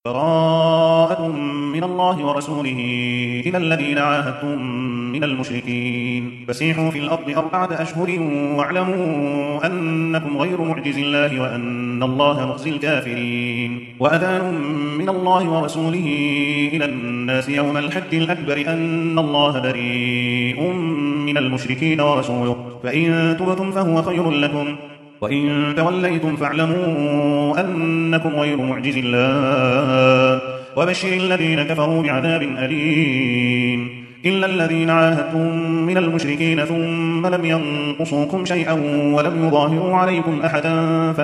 براءة من الله ورسوله إلى الذين عاهدتم من المشركين فسيحوا في الأرض 4 أشهر واعلموا أنكم غير معجز الله وأن الله مخزي الكافرين وأذان من الله ورسوله إلى الناس يوم الحج الأكبر أن الله بريء من المشركين ورسوله فإن تبتم فهو خير لكم وإن توليتم فاعلموا أنكم غير معجز الله وبشر الذين كفروا بعذاب أليم إلا الذين عاهدتم من المشركين ثم لم ينقصوكم شيئا ولم يظاهروا عليكم أحدا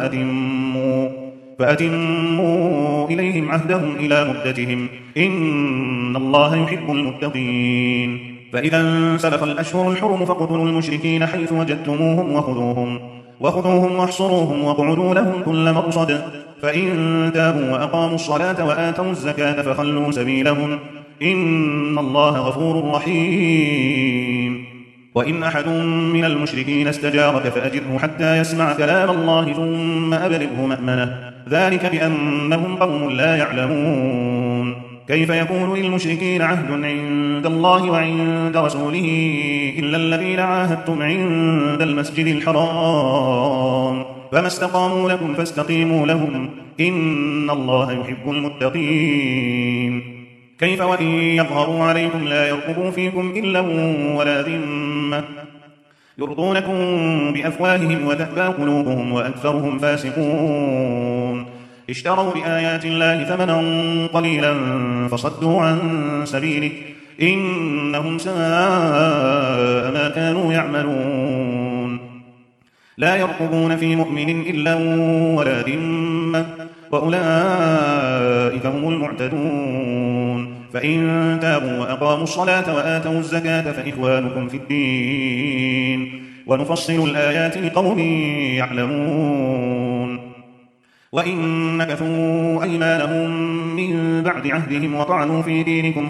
فأتموا إليهم عهدهم إلى مدتهم إن الله يحب المتقين فإذا انسلخ الأشهر الحرم فاقتلوا المشركين حيث وجدتموهم وخذوهم واحصروهم واقعدوا لهم كل مرصد فإن تابوا وأقاموا الصلاة وآتوا الزكاة فخلوا سبيلهم إن الله غفور رحيم وإن أحد من المشركين استجارك فأجره حتى يسمع كلام الله ثم أبلغه مأمنه ذلك بأنهم قوم لا يعلمون كيف يكون للمشركين عهد عند الله وعند رسوله إلا الذين عاهدتم عند المسجد الحرام فما استقاموا لكم فاستقيموا لهم إن الله يحب المتقين كيف وإن يظهروا عليكم لا يرقبوا فيكم إلا ولا ذمة يرضونكم بأفواههم وتأبى قلوبهم وأكثرهم فاسقون اشتروا بآيات الله ثمنا قليلا فصدوا عن سبيله إنهم ساء ما كانوا يعملون لا يرقبون في مؤمن إلا ولا ذمة وأولئك هم المعتدون فإن تابوا وأقاموا الصلاة وآتوا الزكاة فإخوانكم في الدين ونفصل الآيات لقوم يعلمون وإن نكثوا أيمانهم من بعد عهدهم وطعنوا في دينكم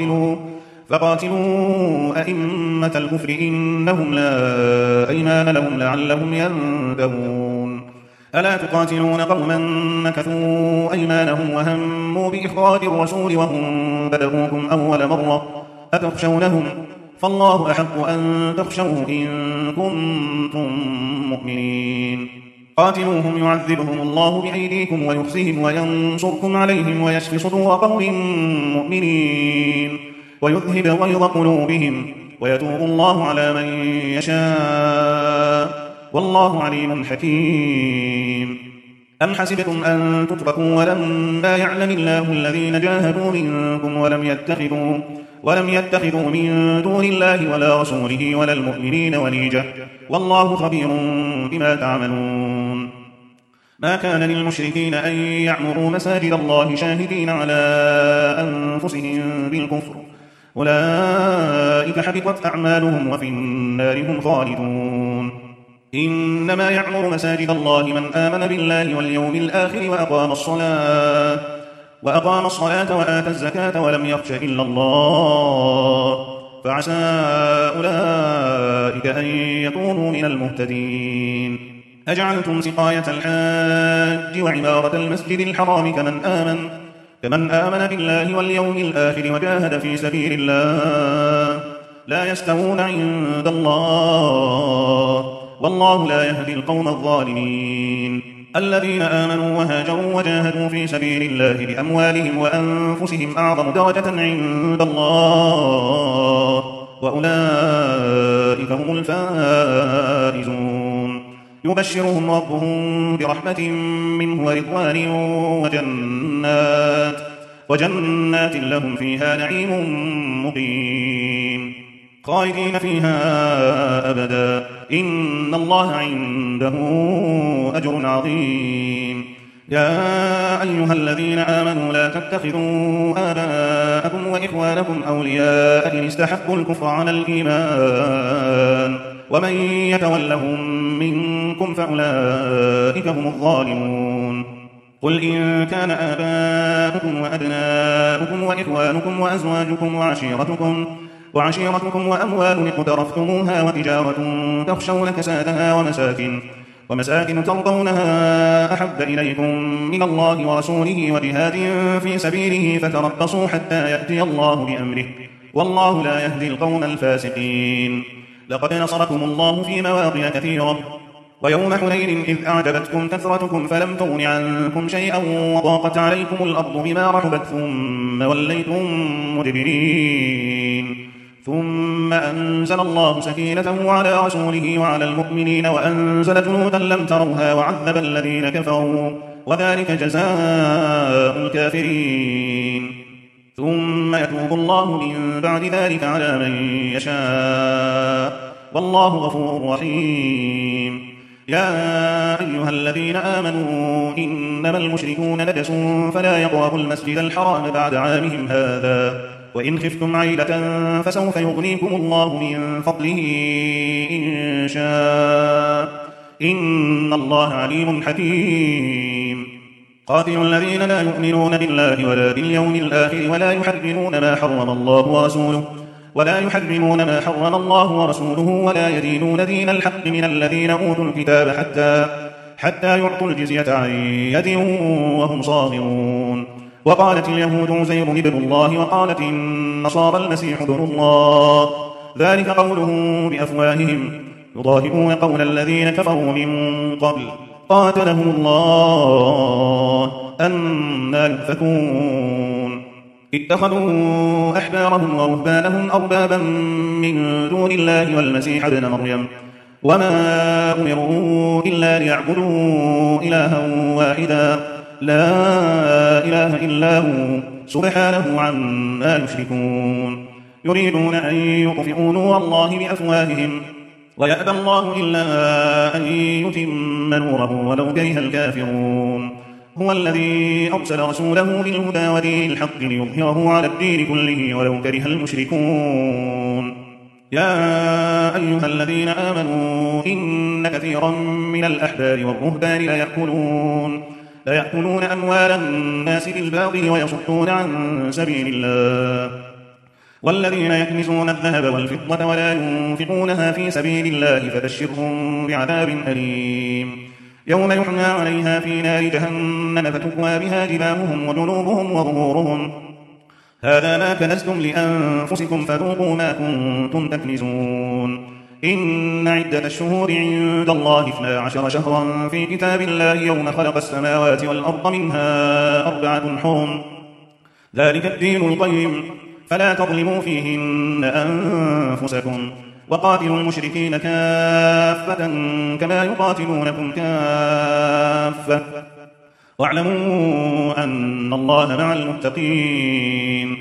فقاتلوا أئمة الكفر إنهم لا أيمان لهم لعلهم ينتهون ألا تقاتلون قوما نكثوا أيمانهم وهموا بإخراج الرسول وهم بدؤوكم أول مرة أتخشونهم فالله أحق أن تخشوه إن كنتم مؤمنين قاتلوهم يعذبهم الله بأيديكم ويخزهم وينصركم عليهم ويشفي صدور قوم مؤمنين ويذهب غيظ قلوبهم ويتوب الله على من يشاء والله عليم حكيم أم حسبتم أن تتركوا ولما يعلم الله الذين جاهدوا منكم ولم يتخذوا من دون الله ولا رسوله ولا المؤمنين وليجة والله خبير بما تعملون ما كان للمشركين أن يعمروا مساجد الله شاهدين على أنفسهم بالكفر أولئك حبطت أعمالهم وفي النار هم خالدون إنما يعمر مساجد الله من آمن بالله واليوم الآخر وأقام الصلاة وآتى الزكاة ولم يخش إلا الله فعسى أولئك أن يكونوا من المهتدين أجعلتم سقاية الحاج وعمارة المسجد الحرام كمن آمن بالله واليوم الآخر وجاهد في سبيل الله لا يستوون عند الله والله لا يهدي القوم الظالمين الذين آمنوا وهاجروا وجاهدوا في سبيل الله بأموالهم وأنفسهم أعظم درجة عند الله وأولئك هم الفائزون يبشرهم ربهم برحمة منه ورضوان وجنات لهم فيها نعيم مقيم خالدين فيها أبدا إن الله عنده أجر عظيم يا أيها الذين آمنوا لا تتخذوا آباءكم وإخوانكم أولياء إن استحبوا الكفر على الإيمان ومن يتولهم منكم فأولئك هم الظالمون قل إن كان آباؤكم وأبناؤكم وإخوانكم وأزواجكم وعشيرتكم وأموال اقترفتموها وتجارة تخشون كسادها ومساكن ترضونها أحب إليكم من الله ورسوله وجهاد في سبيله فتربصوا حتى يأتي الله بأمره والله لا يهدي القوم الفاسقين. لقد نصركم الله في مواطن كثيرة ويوم حنين إذ أعجبتكم كثرتكم فلم تغن عنكم شيئا وضاقت عليكم الأرض بما رحبت ثم وليتم مدبرين. ثم أنزل الله سكينته على رسوله وعلى المؤمنين وأنزل جنودا لم تروها وعذب الذين كفروا وذلك جزاء الكافرين. ثم يتوب الله من بعد ذلك على من يشاء والله غفور رحيم. يا أيها الذين آمنوا إنما المشركون نجس فلا يقربوا المسجد الحرام بعد عامهم هذا وإن خفتم عيلة فسوف يغنيكم الله من فضله إن شاء إن الله عليم حكيم. قاتلوا الذين لا يؤمنون بالله ولا باليوم الآخر ولا يحرمون ما حرم الله ورسوله ولا يدينون دين الحق من الذين أوتوا الكتاب حتى يعطوا الجزية عن يد وهم صاغرون. وقالت اليهود عزير ابن الله وقالت النصارى المسيح ابن الله ذلك قولهم بأفواههم يضاهئون قول الذين كفروا من قبل قاتلهم الله أنى يؤفكون. اتخذوا أحبارهم ورهبانهم أربابا من دون الله والمسيح ابن مريم وما أمروا إلا ليعبدوا إلها واحدا لا إله إلا هو سبحانه عما يشركون. يريدون أن يطفئوا نور الله بأفواههم ويأبى الله إلا أن يتم نوره ولو كره الكافرون. هو الذي أرسل رسوله بالهدى ودين الحق ليظهره على الدين كله ولو كره المشركون. يا أيها الذين آمنوا إن كثيرا من الأحبار والرهبان ليأكلون أموال الناس بالباطل ويصدون عن سبيل الله والذين يكنزون الذهب والفضة ولا ينفقونها في سبيل الله فبشرهم بعذاب أليم. يوم يحمى عليها في نار جهنم فتكوى بها جباههم وجنوبهم وظهورهم هذا ما كنزتم لأنفسكم فذوقوا ما كنتم تكنزون. إن عدة الشهور عند الله 12 شهرا في كتاب الله يوم خلق السماوات والأرض منها 4 حرم ذلك الدين القيم فلا تظلموا فيهن أنفسكم وقاتلوا المشركين كافة كما يقاتلونكم كافة واعلموا أن الله مع المتقين.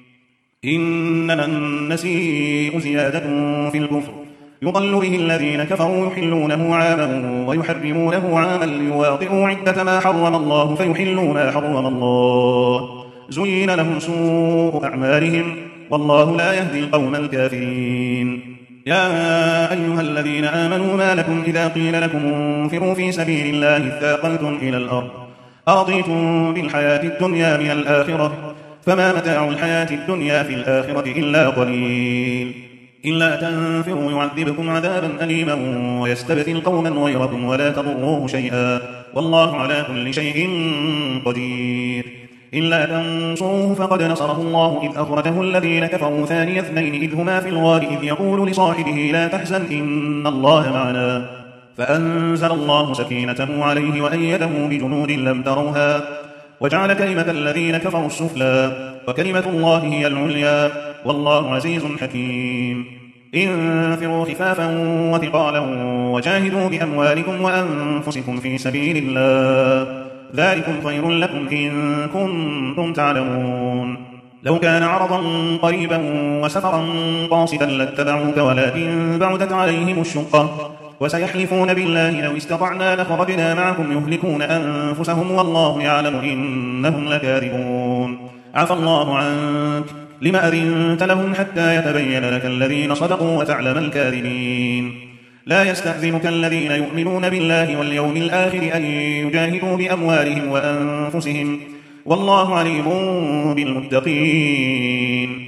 إنما النسيء زيادة في الكفر يضل به الذين كفروا يحلونه عاما ويحرمونه عاما ليواطئوا عدة ما حرم الله فيحلوا ما حرم الله زين لهم سوء أعمالهم والله لا يهدي القوم الكافرين. يا أيها الذين آمنوا ما لكم إذا قيل لكم انفروا في سبيل الله اثاقلتم إلى الأرض أرضيتم بالحياة الدنيا من الآخرة فما متاع الحياة الدنيا في الآخرة إلا قليل. إلا تنفروا يعذبكم عذابا أليما ويستبدل قوما غيركم ولا تضروه شيئا والله على كل شيء قدير. إلا تنصروه فقد نصره الله إذ أخرجه الذين كفروا ثاني اثنين إذ هما في الغار إذ يقول لصاحبه لا تحزن إن الله معنا فأنزل الله سكينته عليه وأيده بجنود لم تروها وجعل كلمة الذين كفروا السفلى وكلمة الله هي العليا والله عزيز حكيم. انفروا خفافا وثقالا وجاهدوا بأموالكم وأنفسكم في سبيل الله ذلكم خير لكم إن كنتم تعلمون. لو كان عرضا قريبا وسفرا قاصدا لاتبعوك ولكن بعدت عليهم الشقة وسيحلفون بالله لو استطعنا لخرجنا معكم يهلكون أنفسهم والله يعلم إنهم لكاذبون. عفى الله عنك لما أذنت لهم حتى يتبين لك الذين صدقوا وتعلم الكاذبين. لا يستأذنك الذين يؤمنون بالله واليوم الآخر أن يجاهدوا بأموالهم وأنفسهم والله عليم بالمتقين.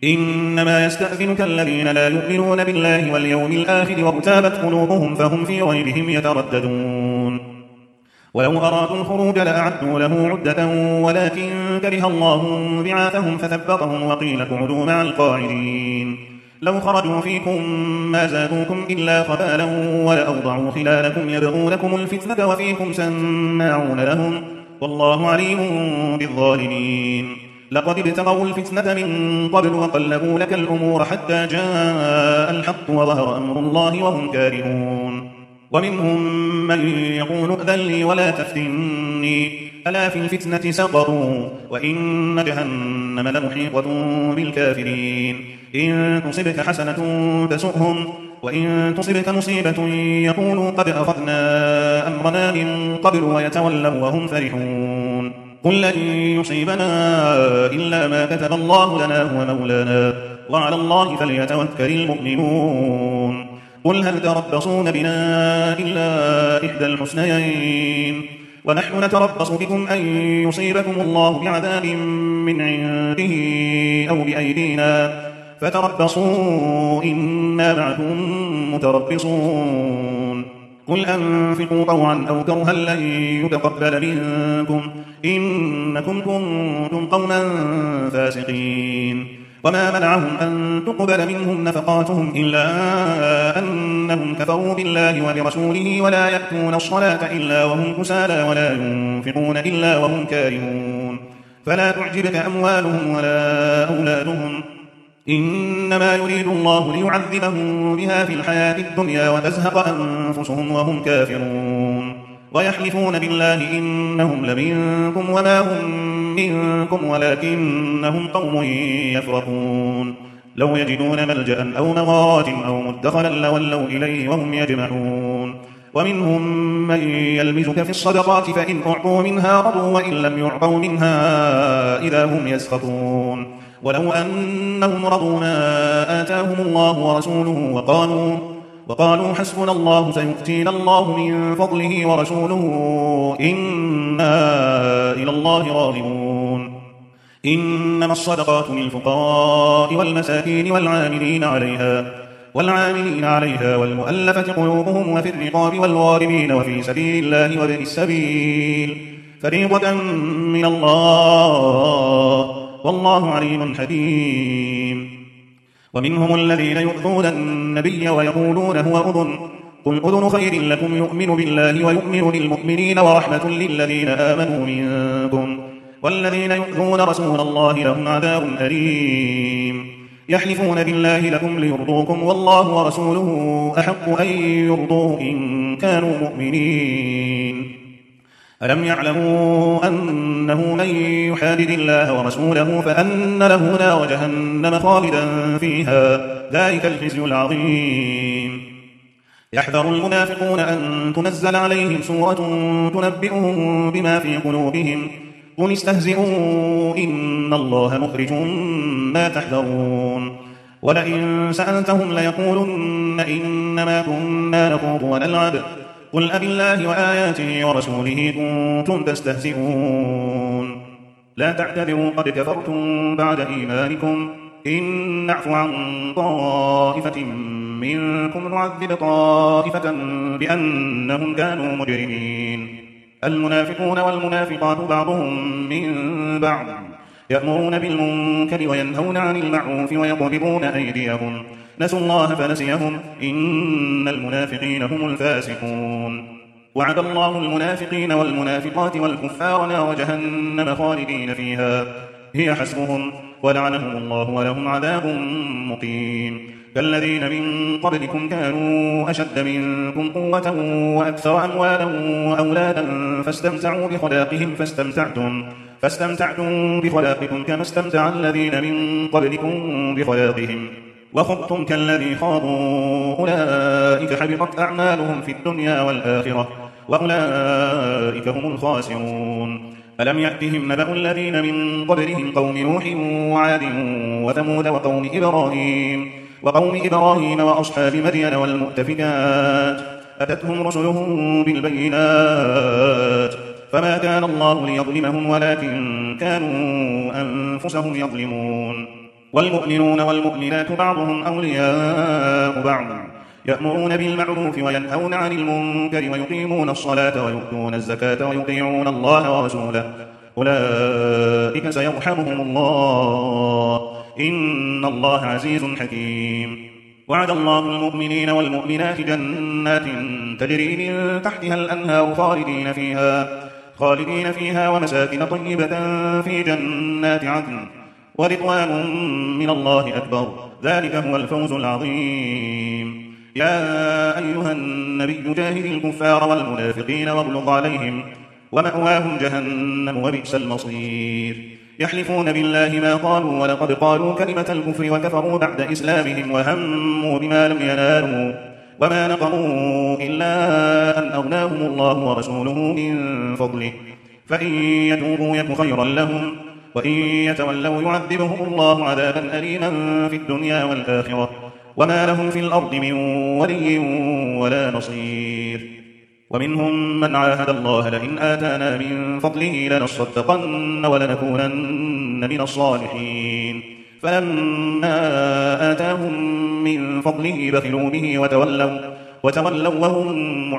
إنما يستأذنك الذين لا يؤمنون بالله واليوم الآخر وارتابت قلوبهم فهم في غيرهم يترددون ولو أرادوا الخروج لأعدوا له عدة ولكن كره الله بعاثهم فثبطهم وقيل اقعدوا مع القاعدين لو خرجوا فيكم ما زادوكم إلا خبالا ولأوضعوا خلالكم يبغونكم الفتنة وفيكم سماعون لهم والله عليم بالظالمين لقد ابتغوا الفتنة من قبل وقلبوا لك الأمور حتى جاء الحق وظهر أمر الله وهم كارهون ومنهم من يقول ائذن لي ولا تفتني ألا في الفتنة سقطوا وإن جهنم لمحيطة بالكافرين إن تصبك حسنة تسؤهم وإن تصبك مصيبة يقولوا قد أخذنا أمرنا من قبل ويتولوا وهم فرحون قل لن يصيبنا إلا ما كتب الله لنا هو مولانا وعلى الله فليتوكل المؤمنون قل هل تربصون بنا إلا إحدى الحسنيين ونحن نتربص بكم أن يصيبكم الله بعذاب من عنده أو بأيدينا فتربصوا إنا معكم متربصون قل أنفقوا طوعا أو كرها لن يتقبل منكم إنكم كنتم قوما فاسقين وما منعهم أن تقبل منهم نفقاتهم إلا أنهم كفروا بالله وبرسوله ولا يأتون الصلاة إلا وهم كسالى ولا ينفقون إلا وهم كارهون فلا تعجبك أموالهم ولا أولادهم إنما يريد الله ليعذبهم بها في الحياة الدنيا وتزهق أنفسهم وهم كافرون ويحلفون بالله إنهم لمنكم وما هم منكم ولكنهم قوم يفرقون لو يجدون ملجأ أو مغارات أو مدخلا لولوا إليه وهم يجمعون ومنهم من يلمزك في الصدقات فإن أعطوا منها رضوا وإن لم يعطوا منها إذا هم يسخطون ولو أنهم رضوا ما آتاهم الله ورسوله وقالوا حسبنا الله سيؤتينا الله من فضله ورسوله إنا إلى الله راغبون إنما الصدقات للفقراء والمساكين والعاملين عليها والمؤلفة قلوبهم وفي الرقاب والغارمين وفي سبيل الله وابن السبيل فريضة من الله والله عليم حكيم ومنهم الذين يؤذون النبي ويقولون هو أذن قل أذن خير لكم يؤمن بالله ويؤمن للمؤمنين ورحمة للذين آمنوا منكم والذين يؤذون رسول الله لهم عذاب أليم يحلفون بالله لكم ليرضوكم والله ورسوله أحق أن يرضوه إن كانوا مؤمنين ألم يعلموا أنه من يحادد الله ورسوله فأن له نار جهنم خالدا فيها ذلك الخزي العظيم يحذر المنافقون أن تنزل عليهم سورة تنبئهم بما في قلوبهم قل استهزئوا إن الله مخرج ما تحذرون ولئن سألتهم ليقولن إنما كنا نخوض ونلعب قل أبالله وآياته ورسوله كنتم تستهزئون لا تعتذروا قد كفرتم بعد إيمانكم إن نعف عن طائفة منكم نعذب طائفة بأنهم كانوا مجرمين المنافقون والمنافقات بعضهم من بعض يأمرون بالمنكر وينهون عن المعروف ويضربون أيديهم نسوا الله فنسيهم إن المنافقين هم الفاسقون وعد الله المنافقين والمنافقات والكفار نار جهنم خالدين فيها هي حسبهم ولعنهم الله ولهم عذاب مقيم كالذين من قبلكم كانوا أشد منكم قوة وأكثر أموالا وأولادا فاستمتعوا بخلاقكم كما استمتع الذين من قبلكم بخلاقهم وخضتم كالذي خاضوا أولئك حبطت أعمالهم في الدنيا والآخرة وأولئك هم الخاسرون ألم يأتهم نبأ الذين من قبلهم قوم نوح وعاد وثمود وقوم إبراهيم وأصحاب مدين والمؤتفكات أتتهم رسلهم بالبينات فما كان الله ليظلمهم ولكن كانوا أنفسهم يظلمون والمؤمنون والمؤمنات بعضهم أولياء بعض يأمرون بالمعروف وينهون عن المنكر ويقيمون الصلاة ويؤتون الزكاة ويطيعون الله ورسوله أولئك سيرحمهم الله إن الله عزيز حكيم. وعد الله المؤمنين والمؤمنات جنات تجري من تحتها الأنهار خالدين فيها ومساكن طيبة في جنات عدن ورضوان من الله أكبر ذلك هو الفوز العظيم. يا أيها النبي جاهد الكفار والمنافقين واغلظ عليهم ومأواهم جهنم وبئس المصير. يحلفون بالله ما قالوا ولقد قالوا كلمة الكفر وكفروا بعد إسلامهم وهموا بما لم ينالوا وما نقموا إلا أن أغناهم الله ورسوله من فضله فإن يتوبوا يك خيرا لهم وإن يتولوا يعذبهم الله عذابا أليما في الدنيا والآخرة وما لهم في الأرض من ولي ولا نصير. ومنهم من عاهد الله لئن آتانا من فضله لنصدقن ولنكونن من الصالحين فلما آتاهم من فضله بخلوا به وتولوا وهم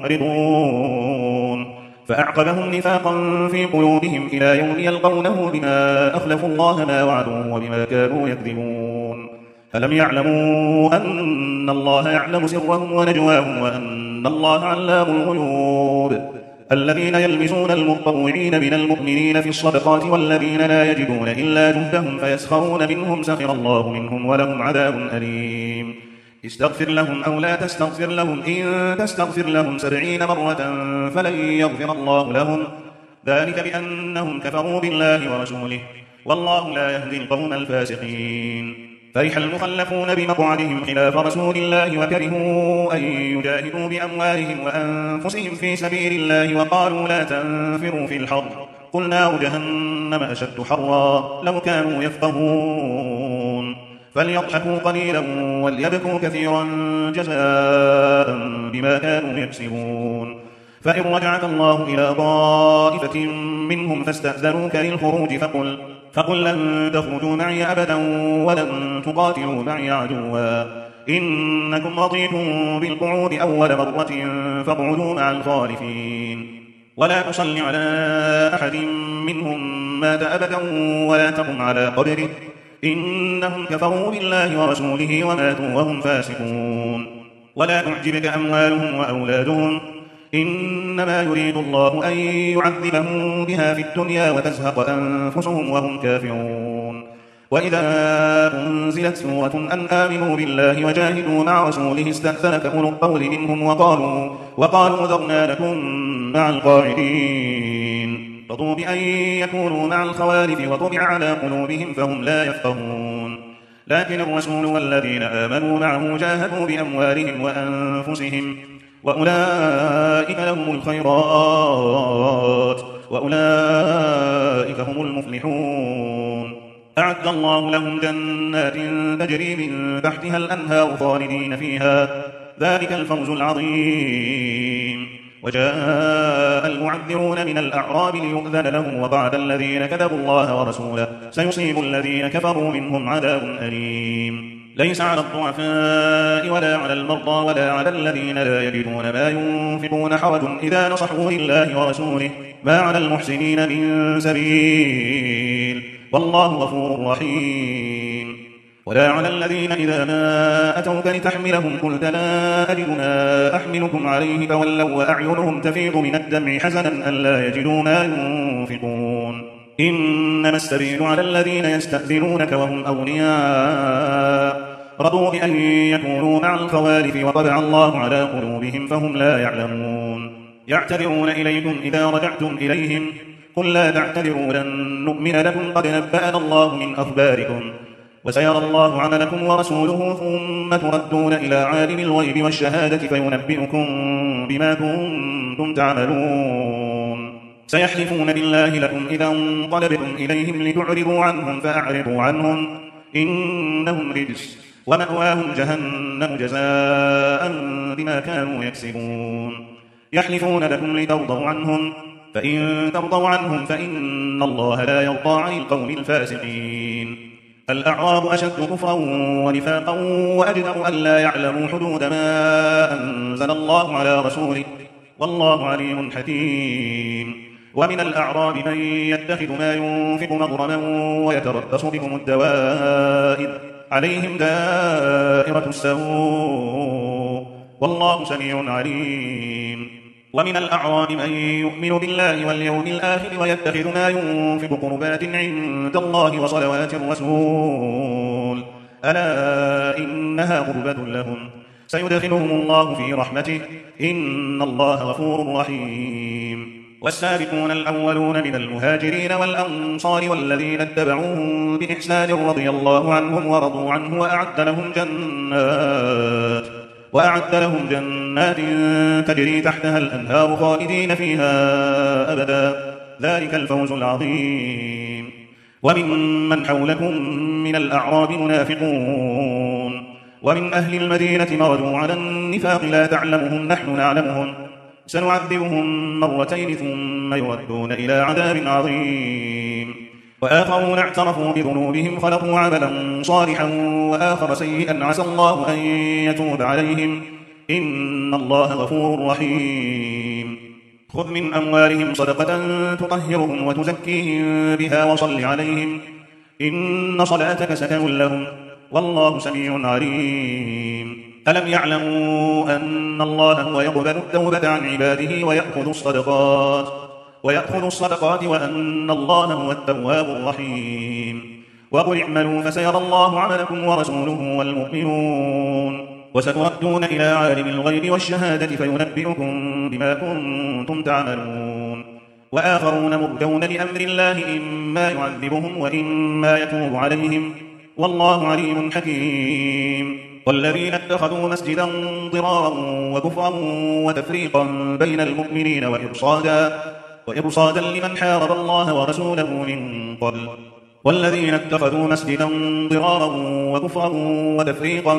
معرضون فأعقبهم نفاقا في قلوبهم إلى يوم يلقونه بما أخلفوا الله ما وعدوه وبما كانوا يكذبون. ألم يعلموا أن الله يعلم سرهم ونجواهم وأن الله علام الغيوب. الذين يلمزون المطوعين من المؤمنين في الصدقات والذين لا يجدون إلا جهدهم فيسخرون منهم سخر الله منهم ولهم عذاب أليم. استغفر لهم أو لا تستغفر لهم إن تستغفر لهم 70 مرة فلن يغفر الله لهم ذلك بأنهم كفروا بالله ورسوله والله لا يهدي القوم الفاسقين. فرح المخلفون بمقعدهم خلاف رسول الله وكرهوا أن يجاهدوا بأموالهم وأنفسهم في سبيل الله وقالوا لا تنفروا في الحر قل نار جهنم أشد حرا لو كانوا يفقهون. فليضحكوا قليلا وليبكوا كثيرا جزاء بما كانوا يكسبون. فإن رجعك الله إلى طائفة منهم فاستأذنوك للخروج فقل لن تخرجوا معي أبدا ولن تقاتلوا معي عدوا إنكم رضيتم بالقعود أول مرة فاقعدوا مع الخالفين. ولا تصل على أحد منهم مات أبدا ولا تقم على قبره إنهم كفروا بالله ورسوله وماتوا وهم فاسقون. ولا تعجبك أموالهم وأولادهم إنما يريد الله أن يعذبهم بها في الدنيا وتزهق أنفسهم وهم كافرون. وإذا أنزلت سورة أن آمنوا بالله وجاهدوا مع رسوله استأذنك أولو القول منهم وقالوا ذرنا لكم مع القاعدين رضوا بأن يكونوا مع الخوالف وطبع على قلوبهم فهم لا يفقهون. لكن الرسول والذين آمنوا معه جاهدوا بأموالهم وأنفسهم وأولئك لهم الخيرات وأولئك هم المفلحون. أعد الله لهم جنات تجري من تحتها الأنهار خالدين فيها ذلك الفوز العظيم. وجاء المعذرون من الأعراب ليؤذن لهم وقعد الذين كذبوا الله ورسوله سيصيب الذين كفروا منهم عذاب أليم. ليس على الضعفاء ولا على المرضى ولا على الذين لا يجدون ما ينفقون حرج إذا نصحوا لله ورسوله ما على المحسنين من سبيل والله غفور رحيم. ولا على الذين إذا ما أتوك لتحملهم قلت لا أجد ما أحملكم عليه فولوا وأعينهم تفيض من الدمع حزنا ألا يجدوا ما ينفقون. إنما السبيل على الذين يستأذنونك وهم أغنياء رضوا بأن يكونوا مع الخوالف وطبع الله على قلوبهم فهم لا يعلمون. يعتذرون إليكم إذا رجعتم إليهم قل لا تعتذروا لن نؤمن لكم قد نبأنا الله من أخباركم وسيرى الله عملكم ورسوله ثم تردون إلى عالم الغيب والشهادة فينبئكم بما كنتم تعملون. سيحلفون بالله لكم إذا انقلبتم إليهم لتعرضوا عنهم فأعرضوا عنهم إنهم رجس ومأواهم جهنم جزاء بما كانوا يكسبون. يحلفون لكم لترضوا عنهم فإن ترضوا عنهم فإن الله لا يرضى عن القوم الفاسقين. الأعراب أشد كفرا ونفاقا وأجدر أن لا يعلموا حدود ما أنزل الله على رسوله والله عليم حكيم. ومن الأعراب من يتخذ ما ينفق مغرما ويتربص بهم الدوائر عليهم دائرة السوء والله سميع عليم. ومن الأعراب من يؤمن بالله واليوم الآخر ويتخذ ما ينفق قربات عند الله وصلوات الرسول ألا إنها قربة لهم سيدخلهم الله في رحمته إن الله غفور رحيم. والسابقون الأولون من المهاجرين والأنصار والذين اتبعوهم بإحسان رضي الله عنهم ورضوا عنه وأعد لهم جنات تجري تحتها الأنهار خالدين فيها أبدا ذلك الفوز العظيم. وممن حولكم من الأعراب منافقون ومن أهل المدينة مردوا على النفاق لا تعلمهم نحن نعلمهم سنعذبهم مرتين ثم يردون إلى عذاب عظيم. وآخرون اعترفوا بذنوبهم خلقوا عملا صالحا وآخر سيئا عسى الله أن يتوب عليهم إن الله غفور رحيم. خذ من أموالهم صدقة تطهرهم وتزكيهم بها وصل عليهم إن صلاتك سكن لهم والله سميع عليم. ألم يعلموا أن الله هو يقبل التوبة عن عباده ويأخذ الصدقات وأن الله هو التواب الرحيم. وقل اعملوا فسيرى الله عملكم ورسوله والمؤمنون وستردون إلى عالم الغيب والشهادة فينبئكم بما كنتم تعملون. وآخرون مرجون لأمر الله إما يعذبهم وإما يتوب عليهم والله عليم حكيم. والذين اتخذوا مسجدا ضرارا وكفرا وتفريقا بين المؤمنين وإرصادا لمن حارب الله ورسوله من قبل والذين اتخذوا مسجدا ضرارا وكفرا وتفريقا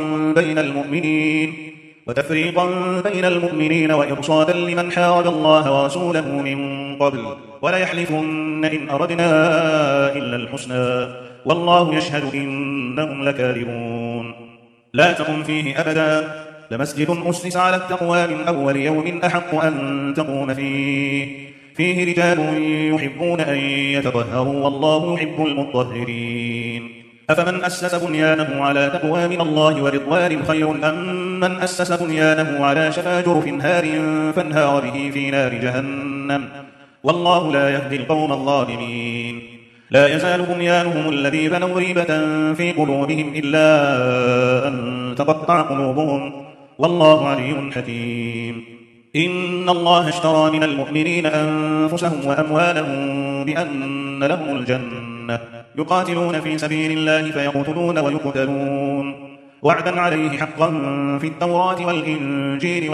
بين المؤمنين وإرصادا لمن حارب الله ورسوله من قبل وليحلفن إن أردنا إلا الحسنى والله يشهد إنهم لكاذبون. لا تقم فيه أبدا لمسجد أسس على التقوى من أول يوم أحق أن تقوم فيه رجال يحبون أن يتطهروا والله يحب المطهرين. أفمن أسس بنيانه على تقوى من الله ورضوان خير أم من أسس بنيانه على شفا جرف هار فانهار به في نار جهنم والله لا يهدي القوم الظالمين. لا يزال بنيانهم الذي بنوا ريبة في قلوبهم إلا أن تقطع قلوبهم والله عليم حكيم. إن الله اشترى من المؤمنين أنفسهم وأموالهم بأن لهم الجنة يقاتلون في سبيل الله فيقتلون ويقتلون وعدا عليه حقا في التوراة والإنجيل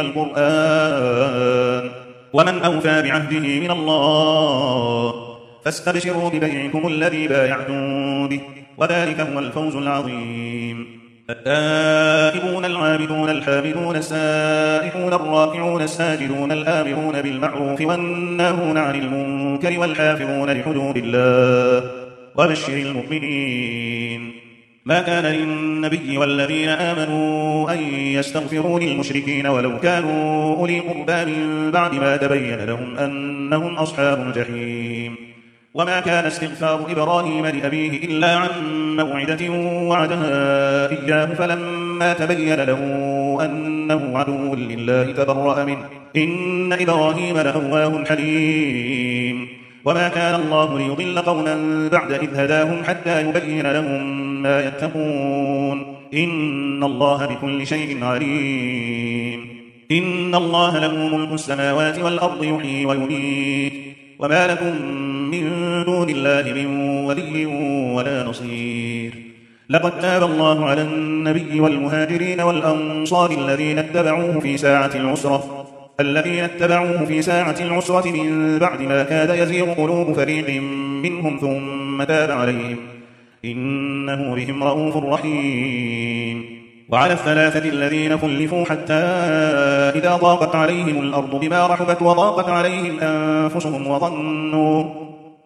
والقرآن ومن أوفى بعهده من الله فاستبشروا ببيعكم الذي بايعتم به وذلك هو الفوز العظيم. التائبون العابدون الحامدون السائحون الراكعون الساجدون الآمرون بالمعروف والناهون عن المنكر والحافظون لحدود الله وبشر المؤمنين. ما كان للنبي والذين آمنوا أن يستغفروا للمشركين ولو كانوا أولي قربى من بعد ما تبين لهم أنهم أصحاب الجحيم. وما كان استغفار إبراهيم لأبيه إلا عن موعدة وعدها إياه فلما تبين له أنه عدو لله تبرأ منه إن إبراهيم لأواه حليم. وما كان الله ليضل قوما بعد إذ هداهم حتى يبين لهم ما يتقون إن الله بكل شيء عليم. إن الله له ملك السماوات والأرض يحيي ويميت وما لكم من دون الله من ولي ولا نصير. لقد تاب الله على النبي والمهاجرين والأنصار الذين اتبعوه في ساعة العسرة من بعد ما كاد يزيغ قلوب فريق منهم ثم تاب عليهم إنه بهم رؤوف رحيم. وعلى الثلاثة الذين خلفوا حتى إذا ضاقت عليهم الأرض بما رحبت وضاقت عليهم أنفسهم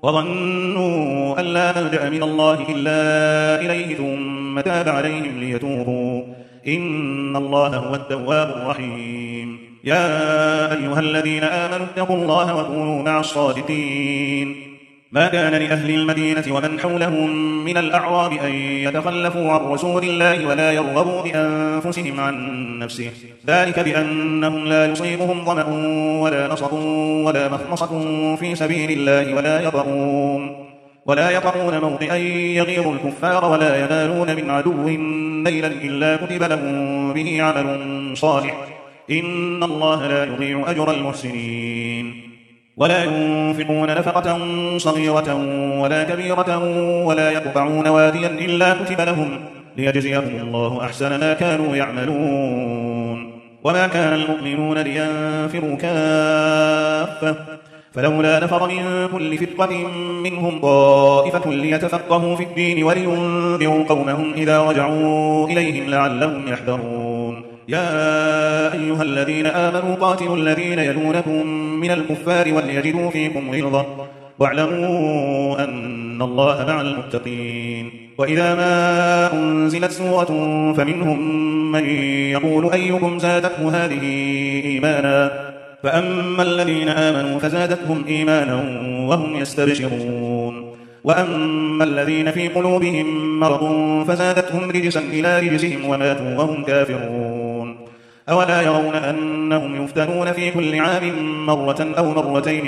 وظنوا أن لا ملجأ من الله إلا إليه ثم تاب عليهم ليتوبوا إن الله هو التواب الرحيم. يا أيها الذين آمنوا اتقوا الله وكونوا مع الصادقين. ما كان لأهل المدينة ومن حولهم من الأعراب أن يتخلفوا عن رسول الله ولا يرغبوا بأنفسهم عن نفسه، ذلك بأنهم لا يصيبهم ظمأ ولا نصب ولا مخمصة في سبيل الله ولا يطعون موطئا يغيظ الكفار ولا ينالون من عدو نيلا إلا كتب لهم به عمل صالح إن الله لا يضيع أجر المحسنين. ولا ينفقون نفقة صغيرة ولا كبيرة ولا يقطعون واديا إلا كتب لهم ليجزيهم الله أحسن ما كانوا يعملون. وما كان المؤمنون لينفروا كافة فلولا نفر من كل فرقة منهم طائفة ليتفقهوا في الدين ولينذروا قومهم إذا رجعوا إليهم لعلهم يحذرون. يا أيها الذين آمنوا قاتلوا الذين يلونكم من الكفار وليجدوا فيكم غلظة واعلموا أن الله مع المتقين. وإذا ما أنزلت سورة فمنهم من يقول أيكم زادته هذه إيمانا فأما الذين آمنوا فزادتهم إيمانا وهم يستبشرون وأما الذين في قلوبهم مرض فزادتهم رجسا إلى رجسهم وماتوا وهم كافرون. أولا يرون أنهم يفتنون في كل عام مرة أو مرتين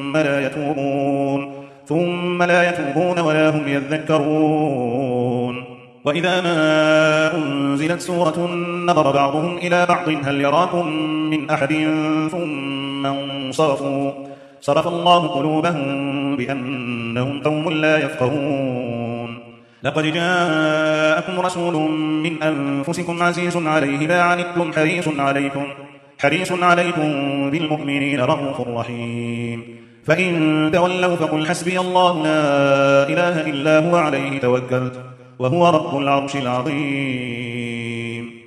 ثم لا يتوبون ولا هم يذكرون. وإذا ما أنزلت سورة نظر بعضهم إلى بعض هل يراكم من أحد ثم انصرفوا صرف الله قلوبهم بأنهم قوم لا يفقهون. لقد جاءكم رسول من أنفسكم عزيز عليه ما عنتم حريص عليكم بالمؤمنين رءوف رحيم. فإن تولوا فقل حسبي الله لا إله إلا هو عليه توكلت وهو رب العرش العظيم.